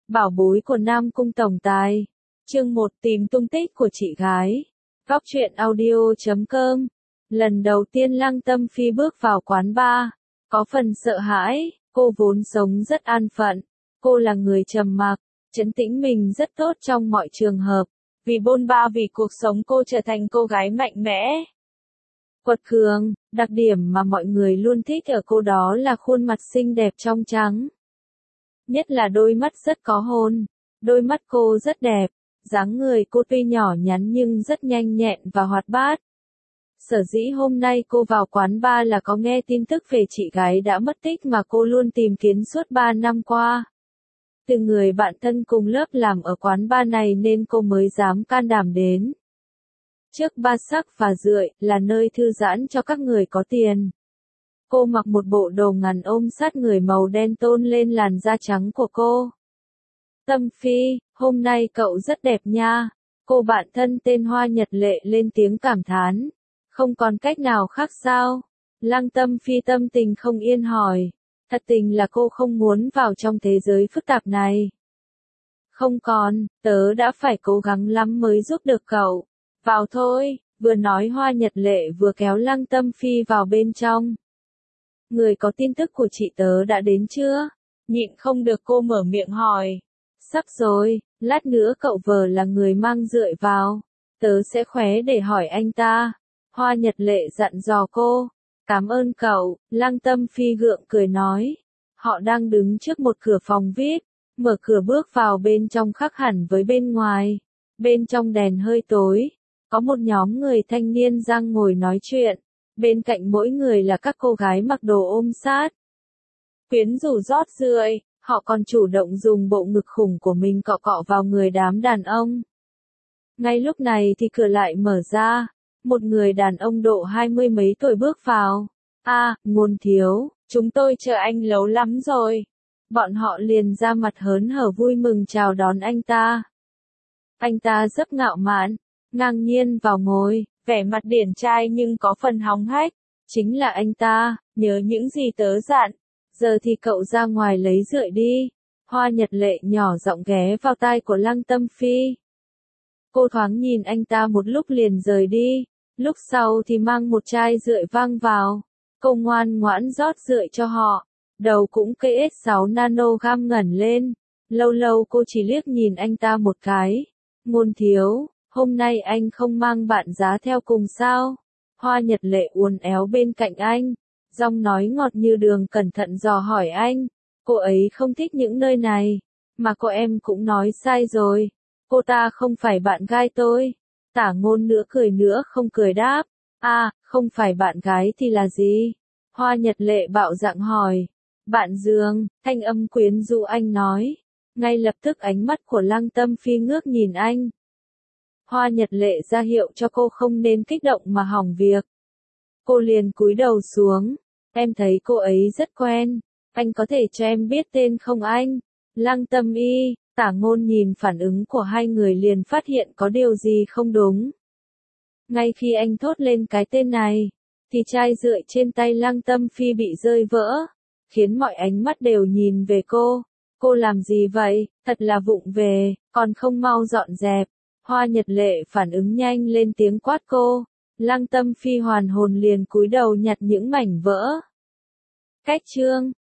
Bảo bối của Nam Cung tổng tài. Chương 1 tìm tung tích của chị gái. Góc truyện audio.com. Lần đầu tiên Lăng Tâm Phi bước vào quán bar, có phần sợ hãi, cô vốn sống rất an phận. Cô là người trầm mặc, trấn tĩnh mình rất tốt trong mọi trường hợp. Vì bôn ba vì cuộc sống cô trở thành cô gái mạnh mẽ, quật cường. Đặc điểm mà mọi người luôn thích ở cô đó là khuôn mặt xinh đẹp trong trắng. Nhất là đôi mắt rất có hồn. Đôi mắt cô rất đẹp, dáng người cô tuy nhỏ nhắn nhưng rất nhanh nhẹn và hoạt bát. Sở dĩ hôm nay cô vào quán bar là có nghe tin tức về chị gái đã mất tích mà cô luôn tìm kiếm suốt 3 năm qua. Từ người bạn thân cùng lớp làm ở quán bar này nên cô mới dám can đảm đến. Trước Bar Sắc và Rượi là nơi thư giãn cho các người có tiền. Cô mặc một bộ đồ ngắn ôm sát người màu đen tôn lên làn da trắng của cô. Tâm Phi, hôm nay cậu rất đẹp nha. Cô bạn thân tên Hoa Nhật Lệ lên tiếng cảm thán. Không còn cách nào khác sao? Lăng Tâm Phi tâm tình không yên hỏi. Thật tình là cô không muốn vào trong thế giới phức tạp này. Không còn, tớ đã phải cố gắng lắm mới giúp được cậu. Vào thôi, vừa nói Hoa Nhật Lệ vừa kéo Lăng Tâm Phi vào bên trong. Người có tin tức của chị tớ đã đến chưa? Nhịn không được cô mở miệng hỏi. Sắp rồi, lát nữa cậu vờ là người mang rượi vào. Tớ sẽ khóe để hỏi anh ta. Hoa Nhật Lệ dặn dò cô. Cảm ơn cậu, Lăng Tâm Phi gượng cười nói. Họ đang đứng trước một cửa phòng VIP, mở cửa bước vào bên trong khác hẳn với bên ngoài. Bên trong đèn hơi tối, có một nhóm người thanh niên đang ngồi nói chuyện. Bên cạnh mỗi người là các cô gái mặc đồ ôm sát. Quyến rũ rót rượi, họ còn chủ động dùng bộ ngực khủng của mình cọ cọ vào người đám đàn ông. Ngay lúc này thì cửa lại mở ra, một người đàn ông độ 20 mấy tuổi bước vào. Ngôn thiếu, chúng tôi chờ anh lâu lắm rồi. Bọn họ liền ra mặt hớn hở vui mừng chào đón anh ta. Anh ta rất ngạo mạn, ngang nhiên vào ngồi, vẻ mặt điển trai nhưng có phần hóng hách. Chính là anh ta, nhớ những gì tớ dặn. Giờ thì cậu ra ngoài lấy rượi đi. Hoa Nhật Lệ nhỏ giọng ghé vào tai của Lăng Tâm Phi. Cô thoáng nhìn anh ta một lúc liền rời đi. Lúc sau thì mang một chai rượi vang vào. Cô ngoan ngoãn rót rượi cho họ. Đầu cũng cây S6 nanogram ngẩng lên. Lâu lâu cô chỉ liếc nhìn anh ta một cái. Ngôn thiếu, hôm nay anh không mang bạn giá theo cùng sao? Hoa Nhật Lệ uốn éo bên cạnh anh. Giọng nói ngọt như đường cẩn thận dò hỏi anh. Cô ấy không thích những nơi này. Mà cô em cũng nói sai rồi. Cô ta không phải bạn gái tôi. Tả Ngôn nữa cười nữa không cười đáp. Không phải bạn gái thì là gì? Hoa Nhật Lệ bạo dạn hỏi. Bạn giường, thanh âm quyến rũ anh nói. Ngay lập tức ánh mắt của Lăng Tâm Phi ngước nhìn anh. Hoa Nhật Lệ ra hiệu cho cô không nên kích động mà hỏng việc. Cô liền cúi đầu xuống. Em thấy cô ấy rất quen. Anh có thể cho em biết tên không anh? Lăng Tâm Y, Tả Ngôn nhìn phản ứng của hai người liền phát hiện có điều gì không đúng. Ngay khi anh thốt lên cái tên này, thì chai rượi trên tay Lăng Tâm Phi bị rơi vỡ, khiến mọi ánh mắt đều nhìn về cô. Cô làm gì vậy? Thật là vụng về, còn không mau dọn dẹp. Hoa Nhật Lệ phản ứng nhanh lên tiếng quát cô. Lăng Tâm Phi hoàn hồn liền cúi đầu nhặt những mảnh vỡ. Cách chương